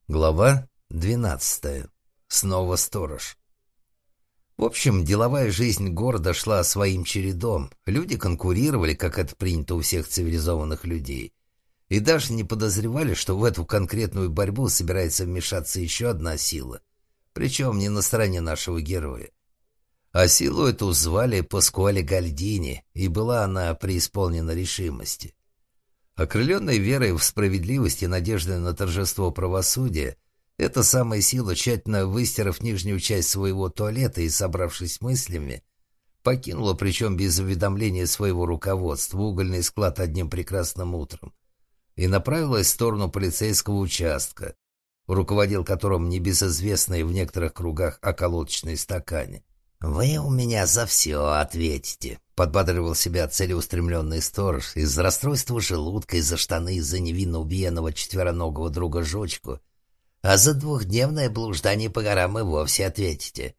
Глава 12. Снова сторож. В общем, деловая жизнь города шла своим чередом. Люди конкурировали, как это принято у всех цивилизованных людей. И даже не подозревали, что в эту конкретную борьбу собирается вмешаться еще одна сила. Причем не на стороне нашего героя. А силу эту звали Паскуале Гальдини, и была она преисполнена решимости. Окрыленной верой в справедливость и надеждой на торжество правосудия, эта самая сила, тщательно выстирав нижнюю часть своего туалета и собравшись мыслями, покинула, причем без уведомления своего руководства, угольный склад одним прекрасным утром и направилась в сторону полицейского участка, руководил которым небезызвестный в некоторых кругах околоточный стакане. «Вы у меня за все ответите», — подбадривал себя целеустремленный сторож. Из-за расстройства желудка, из-за штаны, из-за невинно убиенного четвероногого друга Жучку. А за двухдневное блуждание по горам и вовсе ответите.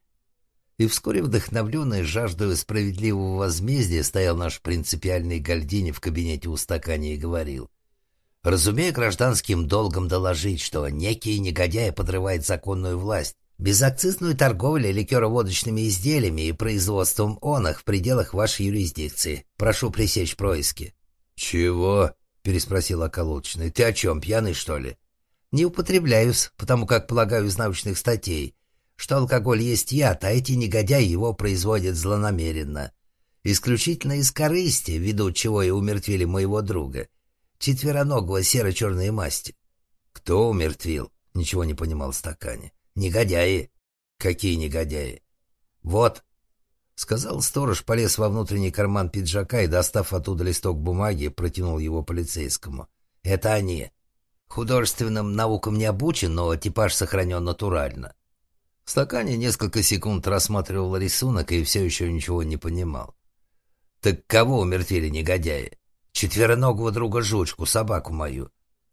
И вскоре, вдохновленный жаждой справедливого возмездия, стоял наш принципиальный Гальдини в кабинете у стакани и говорил: «Разумею гражданским долгом доложить, что некий негодяй подрывает законную власть, безакцизную торговлю ликероводочными изделиями и производством оных в пределах вашей юрисдикции. Прошу пресечь происки». «Чего?» — переспросил околоточный. «Ты о чем, пьяный, что ли?» «Не употребляюсь, потому как полагаю из научных статей, что алкоголь есть яд, а эти негодяи его производят злонамеренно. Исключительно из корысти, ввиду чего и умертвили моего друга, четвероногого серо-черной масти». «Кто умертвил?» — ничего не понимал в стакане. «Негодяи». «Какие негодяи?» «Вот», — сказал сторож, полез во внутренний карман пиджака и, достав оттуда листок бумаги, протянул его полицейскому. «Это они. Художественным наукам не обучен, но типаж сохранен натурально». В стакане несколько секунд рассматривал рисунок и все еще ничего не понимал. «Так кого умертвили негодяи?» «Четвероногого друга Жучку, собаку мою».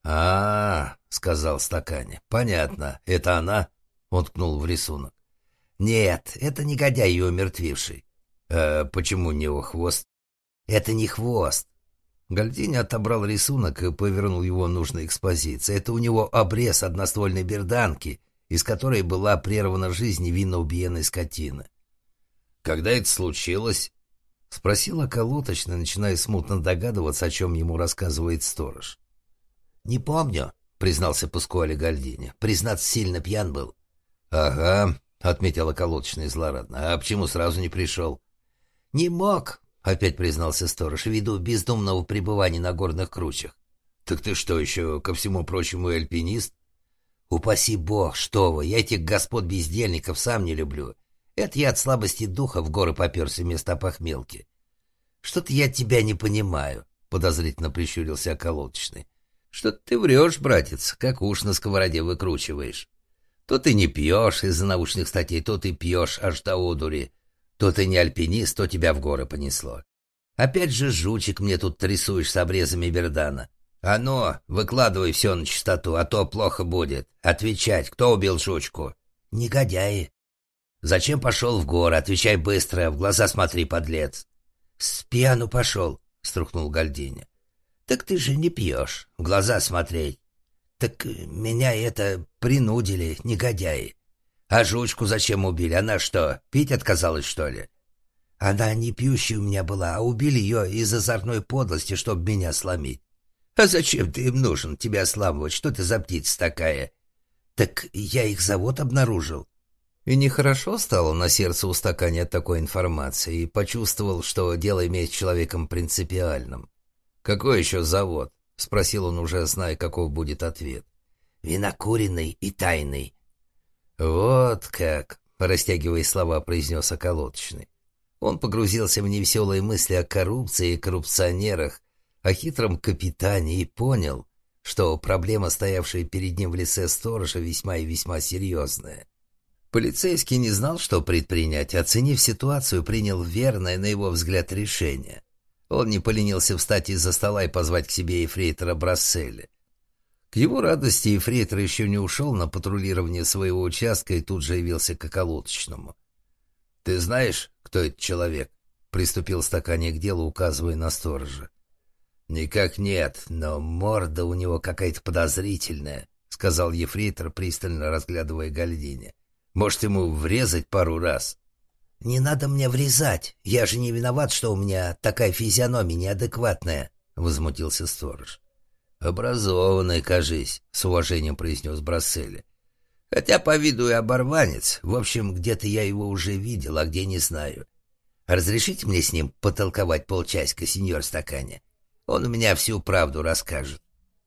Сказал в стакане. «Понятно. Это она?» Он ткнул в рисунок. «Нет, это негодяй ее умертвивший». «Почему у него хвост?» «Это не хвост». Гальдини отобрал рисунок и повернул его в нужной экспозиции. «Это у него обрез одноствольной берданки, из которой была прервана жизнь невинно убиенной скотины». «Когда это случилось?» — спросил околоточный, начиная смутно догадываться, о чем ему рассказывает сторож. «Не помню», — признался Паскуале Гальдини. «Признаться, сильно пьян был». «Ага», — отметил околоточный злорадно. «А почему сразу не пришел?» «Не мог», — опять признался сторож, ввиду бездумного пребывания на горных кручах. «Так ты что, еще, ко всему прочему, и альпинист?» «Упаси бог, что вы, я этих господ-бездельников сам не люблю. Это я от слабости духа в горы поперся вместо похмелки». «Что-то я тебя не понимаю», — подозрительно прищурился околоточный. «Что-то ты врешь, братец, как уж на сковороде выкручиваешь. То ты не пьешь из-за научных статей, то ты пьешь аж до одури. То ты не альпинист, то тебя в горы понесло. Опять же жучек мне тут рисуешь с обрезами бердана. А ну, выкладывай все на чистоту, а то плохо будет. Отвечать, кто убил жучку?» «Негодяи». «Зачем пошел в горы? Отвечай быстро, в глаза смотри, подлец». «С пьяну пошел», — струхнул Гальдини. «Так ты же не пьешь, в глаза смотреть». «Так меня это принудили, негодяи». «А жучку зачем убили? Она что, пить отказалась, что ли?» «Она не пьющая у меня была, а убили ее из озорной подлости, чтобы меня сломить». «А зачем ты им нужен, тебя сламывать? Что ты за птица такая?» «Так я их завод обнаружил». И нехорошо стало на сердце у стакане от такой информации, и почувствовал, что дело имеет с человеком принципиальным. «Какой еще завод?» — спросил он, уже зная, каков будет ответ. «Винокуренный и тайный». «Вот как», — растягивая слова, произнес околоточный. Он погрузился в невеселые мысли о коррупции и коррупционерах, о хитром капитане и понял, что проблема, стоявшая перед ним в лице сторожа, весьма и весьма серьезная. Полицейский не знал, что предпринять, оценив ситуацию, принял верное, на его взгляд, решение. Он не поленился встать из-за стола и позвать к себе ефрейтора Брасселя. К его радости ефрейтор еще не ушел на патрулирование своего участка и тут же явился к околоточному. «Ты знаешь, кто этот человек?» — приступил стакане к делу, указывая на сторожа. «Никак нет, но морда у него какая-то подозрительная», — сказал ефрейтор, пристально разглядывая Гальдини. «Может, ему врезать пару раз?» «Не надо мне врезать. Я же не виноват, что у меня такая физиономия неадекватная», — возмутился сторож. «Образованный, кажись», — с уважением произнес Брасселли. «Хотя по виду и оборванец. В общем, где-то я его уже видел, а где не знаю. Разрешите мне с ним потолковать полчасика, сеньор Стакани? Он у меня всю правду расскажет».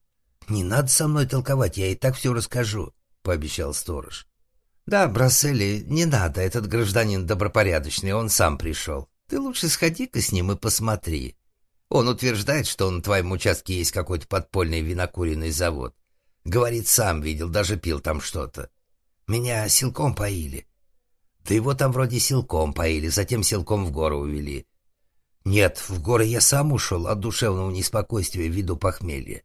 «Не надо со мной толковать, я и так все расскажу», — пообещал сторож. «Да, Брасселли, не надо, этот гражданин добропорядочный, он сам пришел. Ты лучше сходи-ка с ним и посмотри. Он утверждает, что на твоем участке есть какой-то подпольный винокуренный завод. Говорит, сам видел, даже пил там что-то. Меня силком поили. Да его там вроде силком поили, затем силком в горы увели. Нет, в горы я сам ушел от душевного неспокойствия ввиду похмелья.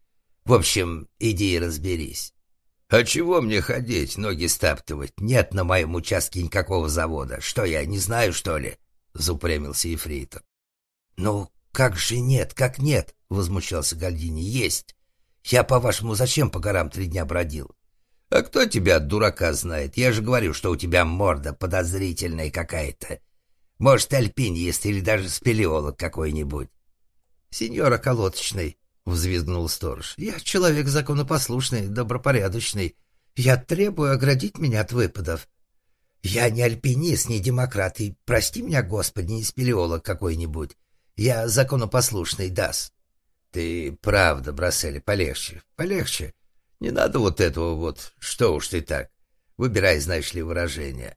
В общем, иди и разберись». «А чего мне ходить, ноги стаптывать? Нет на моем участке никакого завода. Что, я не знаю, что ли?» — заупрямился ефрейтор. «Ну, как же нет, как нет?» — возмущался Гальдини. «Есть. Я, по-вашему, зачем по горам 3 дня бродил?» «А кто тебя от дурака знает? Я же говорю, что у тебя морда подозрительная какая-то. Может, альпинист или даже спелеолог какой-нибудь». «Сеньор околоточный», — взвизгнул сторож, — «я человек законопослушный, добропорядочный. Я требую оградить меня от выпадов. Я не альпинист, не демократ, и, прости меня, Господи, не спелеолог какой-нибудь. Я законопослушный, дас». «Ты правда, Брасселли, полегче, полегче. Не надо вот этого вот, что уж ты так. Выбирай, знаешь ли, выражение».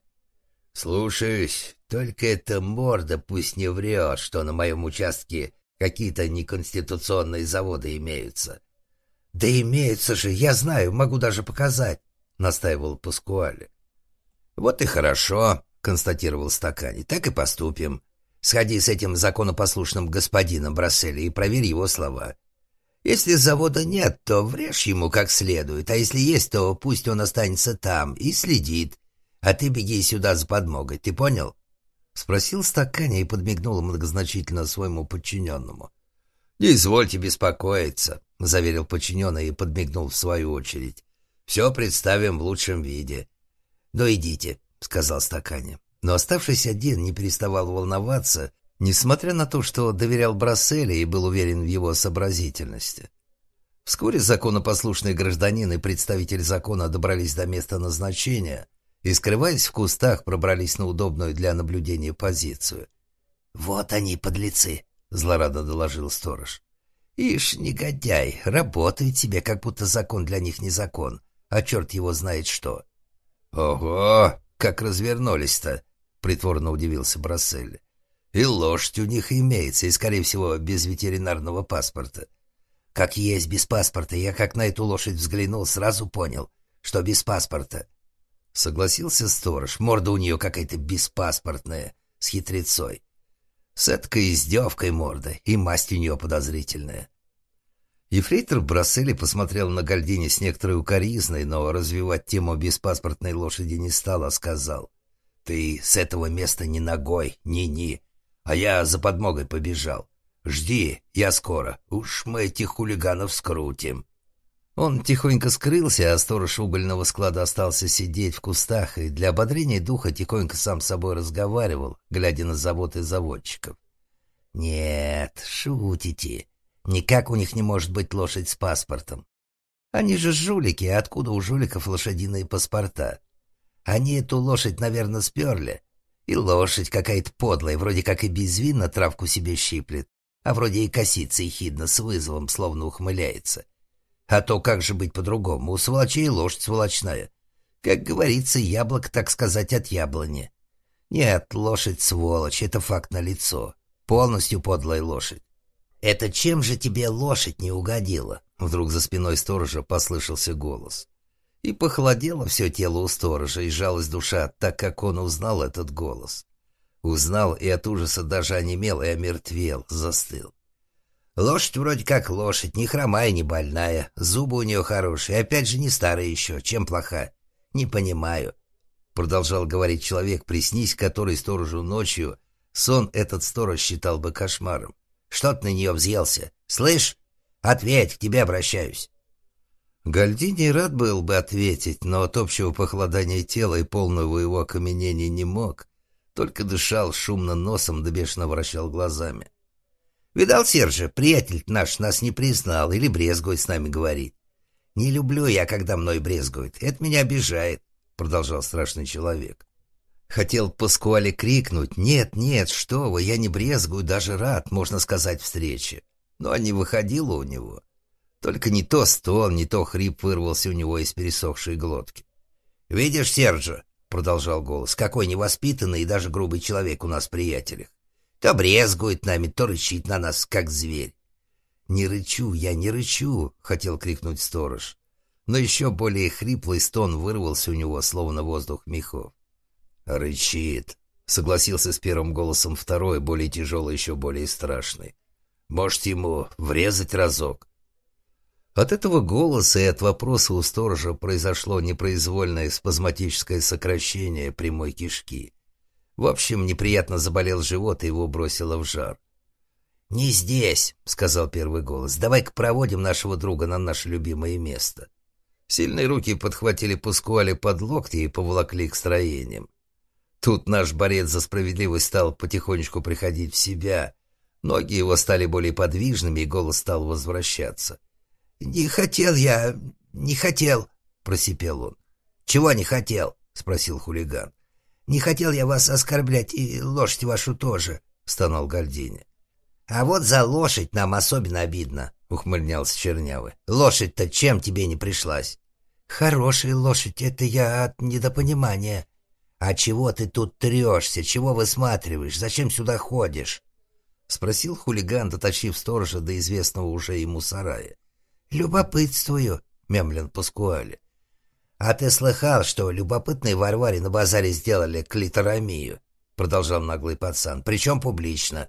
«Слушаюсь, только эта морда пусть не врет, что на моем участке какие-то неконституционные заводы имеются». «Да имеются же, я знаю, могу даже показать», — настаивал Паскуале. «Вот и хорошо», — констатировал Стакани, — «так и поступим. Сходи с этим законопослушным господином Брасселли и проверь его слова. Если завода нет, то врежь ему как следует, а если есть, то пусть он останется там и следит, а ты беги сюда за подмогой, ты понял?» — спросил Стакани и подмигнул многозначительно своему подчиненному. «Не извольте беспокоиться», — заверил подчиненный и подмигнул в свою очередь. «Все представим в лучшем виде». «Ну идите», — сказал Стакани. Но оставшись один, не переставал волноваться, несмотря на то, что доверял Брасселли и был уверен в его сообразительности. Вскоре законопослушный гражданин и представитель закона добрались до места назначения и, скрываясь в кустах, пробрались на удобную для наблюдения позицию. «Вот они, подлецы!» — злорадно доложил сторож. «Ишь, негодяй, работают себе, как будто закон для них не закон, а черт его знает что». «Ого, как развернулись-то!» — притворно удивился Брасселли. «И лошадь у них имеется, и, скорее всего, без ветеринарного паспорта». «Как есть без паспорта, я как на эту лошадь взглянул, сразу понял, что без паспорта». Согласился сторож, морда у нее какая-то беспаспортная, с хитрецой. С эткой издевкой морда, и масть у нее подозрительная. Ефрейтор Брасселли посмотрел на Гальдини с некоторой укоризной, но развивать тему беспаспортной лошади не стал, а сказал: «Ты с этого места ни ногой, ни-ни, а я за подмогой побежал. Жди, я скоро, уж мы этих хулиганов скрутим». Он тихонько скрылся, а сторож угольного склада остался сидеть в кустах и для ободрения духа тихонько сам с собой разговаривал, глядя на завод и заводчиков. «Нет, шутите. Никак у них не может быть лошадь с паспортом. Они же жулики, а откуда у жуликов лошадиные паспорта? Они эту лошадь, наверное, сперли. И лошадь какая-то подлая, вроде как и безвинно травку себе щиплет, а вроде и косится ехидно с вызовом, словно ухмыляется. А то как же быть по-другому? У сволочей лошадь сволочная. Как говорится, яблоко, так сказать, от яблони. Нет, лошадь сволочь, это факт налицо. Полностью подлая лошадь. «Это чем же тебе лошадь не угодила?» Вдруг за спиной сторожа послышался голос. И похолодело все тело у сторожа, и жалость душа, так как он узнал этот голос. Узнал и от ужаса даже онемел и омертвел, застыл. «Лошадь вроде как лошадь, не хромая, не больная, зубы у нее хорошие, опять же не старая еще, чем плоха? Не понимаю», — продолжал говорить человек, приснись который сторожу ночью, сон этот сторож считал бы кошмаром. «Что ты на нее взъелся? Слышь? Ответь, к тебе обращаюсь». Гальдини рад был бы ответить, но от общего похолодания тела и полного его окаменения не мог. Только дышал шумно носом, да бешено вращал глазами. «Видал, Сержа, приятель наш нас не признал или брезгует с нами говорить. Не люблю я, когда мной брезгуют. Это меня обижает», — продолжал страшный человек. Хотел Паскуале крикнуть: «Нет, нет, что вы, я не брезгую, даже рад, можно сказать, встрече». Но не выходило у него. Только не то стон, не то хрип вырвался у него из пересохшей глотки. «Видишь, Серджо», — продолжал голос, — «какой невоспитанный и даже грубый человек у нас в приятелях. То брезгует нами, то рычит на нас, как зверь». «Не рычу, я не рычу», — хотел крикнуть сторож. Но еще более хриплый стон вырвался у него, словно воздух мехов. «Рычит», — согласился с первым голосом второй, более тяжелый, еще более страшный. «Может, ему врезать разок?» От этого голоса и от вопроса у сторожа произошло непроизвольное спазматическое сокращение прямой кишки. В общем, неприятно заболел живот, и его бросило в жар. «Не здесь», — сказал первый голос. «Давай-ка проводим нашего друга на наше любимое место». Сильные руки подхватили Паскуале под локти и поволокли к строениям. Тут наш борец за справедливость стал потихонечку приходить в себя. Ноги его стали более подвижными, и голос стал возвращаться. «Не хотел я, не хотел», — просипел он. «Чего не хотел?» — спросил хулиган. «Не хотел я вас оскорблять, и лошадь вашу тоже», — стонал Гальдини. «А вот за лошадь нам особенно обидно», — ухмыльнялся Чернявый. «Лошадь-то чем тебе не пришлась?» «Хорошая лошадь, это я от недопонимания». «А чего ты тут трешься? Чего высматриваешь? Зачем сюда ходишь?» — спросил хулиган, дотащив сторожа до известного уже ему сарая. «Любопытствую», — мямлил Паскуале. «А ты слыхал, что любопытные Варваре на базаре сделали клиторомию?» — продолжал наглый пацан. «Причем публично».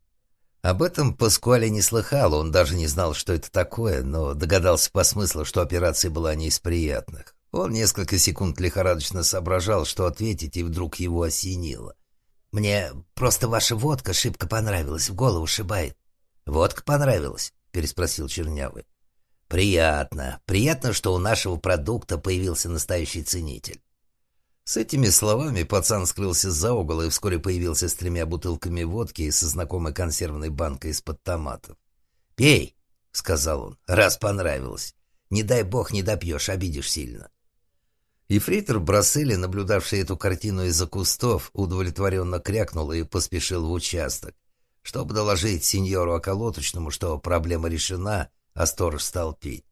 Об этом Паскуале не слыхал, он даже не знал, что это такое, но догадался по смыслу, что операция была не из приятных. Он несколько секунд лихорадочно соображал, что ответить, и вдруг его осенило. «Мне просто ваша водка шибко понравилась, в голову шибает». «Водка понравилась?» — переспросил Чернявый. «Приятно. Приятно, что у нашего продукта появился настоящий ценитель». С этими словами пацан скрылся за угол и вскоре появился с 3 бутылками водки и со знакомой консервной банкой из-под томатов. «Пей», — сказал он, — «раз понравилось. Не дай бог не допьешь, обидишь сильно». Ефрейтор Брасселли, наблюдавший эту картину из-за кустов, удовлетворенно крякнул и поспешил в участок, чтобы доложить сеньору околоточному, что проблема решена, а сторож стал пить.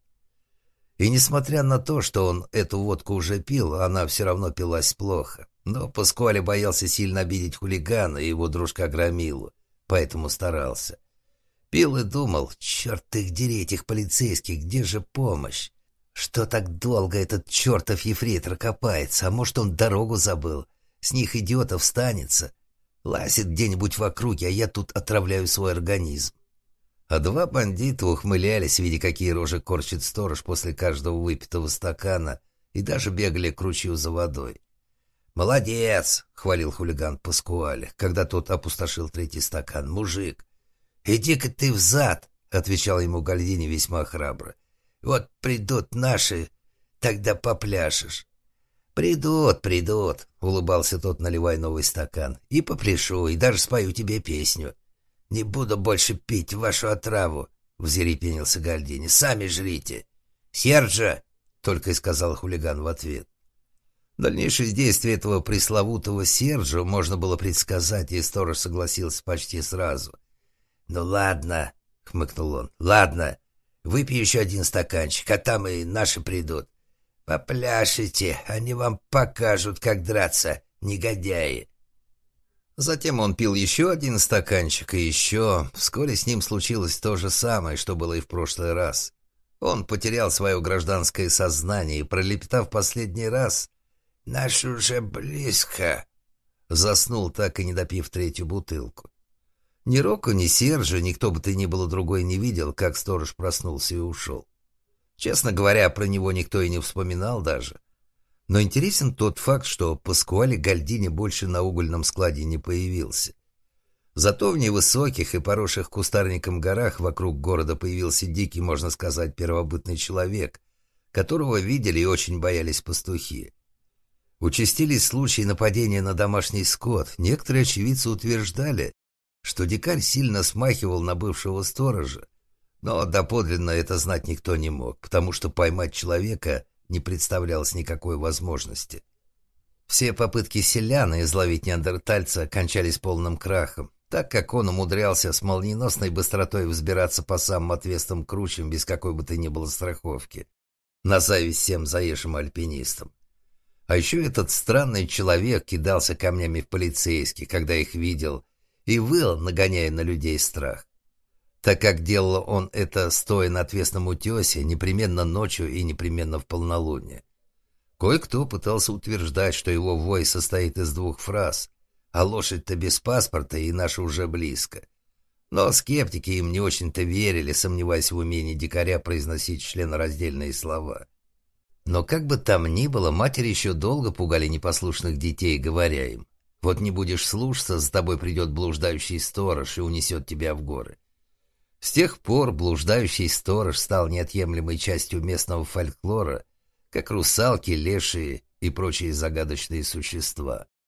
И несмотря на то, что он эту водку уже пил, она все равно пилась плохо. Но Паскуале боялся сильно обидеть хулигана и его дружка Громилу, поэтому старался. Пил и думал: черт их дери, этих полицейских, где же помощь? Что так долго этот чертов ефрейтор копается? А может, он дорогу забыл? С них идиотов станется. Лазит где-нибудь в округе, а я тут отравляю свой организм. А 2 бандита ухмылялись, видя, какие рожи корчит сторож после каждого выпитого стакана, и даже бегали к ручью за водой. «Молодец!» — хвалил хулиган Паскуале, когда тот опустошил 3-й стакан. «Мужик!» «Иди-ка ты взад!» — отвечал ему Гальдини весьма храбро. «Вот придут наши, тогда попляшешь». «Придут, придут!» — улыбался тот, наливая новый стакан. «И попляшу, и даже спою тебе песню». «Не буду больше пить вашу отраву», — взъерепенился Гальдини. «Сами жрите». «Серджо!» — только и сказал хулиган в ответ. Дальнейшие действия этого пресловутого Серджо можно было предсказать, и сторож согласился почти сразу. «Ну ладно», — хмыкнул он, — «ладно, выпей еще 1 стаканчик, а там и наши придут. Попляшите, они вам покажут, как драться, негодяи». Затем он пил еще 1 стаканчик и еще. Вскоре с ним случилось то же самое, что было и в прошлый раз. Он потерял свое гражданское сознание и, пролепетав последний раз «Наш уже близко», заснул, так и не допив 3-ю бутылку. Ни Рокко, ни Серджо, никто бы то ни было другой не видел, как сторож проснулся и ушел. Честно говоря, про него никто и не вспоминал даже. Но интересен тот факт, что Паскуале Гальдини больше на угольном складе не появился. Зато в невысоких и поросших кустарником горах вокруг города появился дикий, можно сказать, первобытный человек, которого видели и очень боялись пастухи. Участились случаи нападения на домашний скот. Некоторые очевидцы утверждали, что дикарь сильно смахивал на бывшего сторожа, но доподлинно это знать никто не мог, потому что поймать человека не представлялось никакой возможности. Все попытки селян изловить неандертальца кончались полным крахом, так как он умудрялся с молниеносной быстротой взбираться по самым отвесным кручам без какой бы то ни было страховки, на зависть всем заезжим альпинистам. А еще этот странный человек кидался камнями в полицейских, когда их видел, и выл, нагоняя на людей страх. Так как делал он это, стоя на отвесном утесе, непременно ночью и непременно в полнолуние. Кое-кто пытался утверждать, что его вой состоит из двух фраз: «А лошадь-то без паспорта, и наша уже близко». Но скептики им не очень-то верили, сомневаясь в умении дикаря произносить членораздельные слова. Но как бы там ни было, матери еще долго пугали непослушных детей, говоря им: «Вот не будешь слушаться, за тобой придет блуждающий сторож и унесет тебя в горы». С тех пор блуждающий сторож стал неотъемлемой частью местного фольклора, как русалки, лешие и прочие загадочные существа.